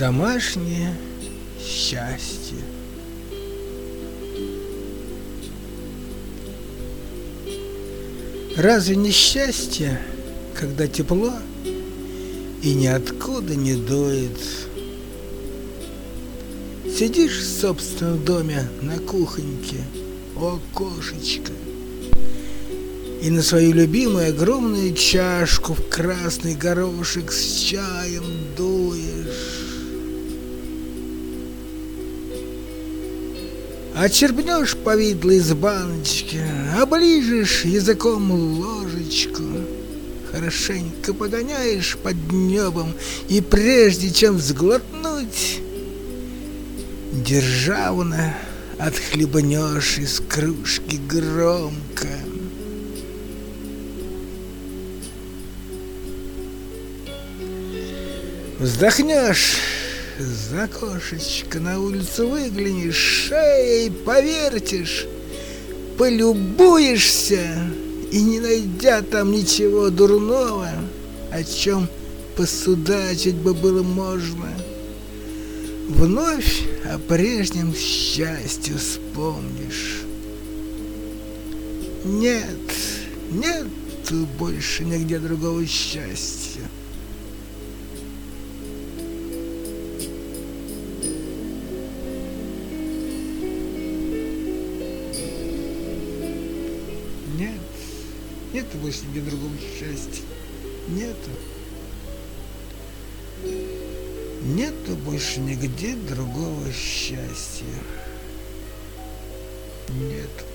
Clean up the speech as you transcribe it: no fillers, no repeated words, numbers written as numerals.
Домашнее счастье. Разве не счастье, когда тепло и ниоткуда не дует? Сидишь в собственном доме на кухоньке у окошечка и на свою любимую огромную чашку в красный горошек с чаем дуешь. Отчерпнешь повидло из баночки, оближешь языком ложечку, хорошенько погоняешь под небом, и прежде чем сглотнуть, державно отхлебнешь из кружки громко. Вздохнешь, за окошечко на улицу выглянешь, шеей повертишь, полюбуешься, и, не найдя там ничего дурного, о чем посудачить бы было можно, вновь о прежнем счастье вспомнишь. Нет больше нигде другого счастья. Нету больше нигде другого счастья. Нету больше нигде другого счастья. Нет.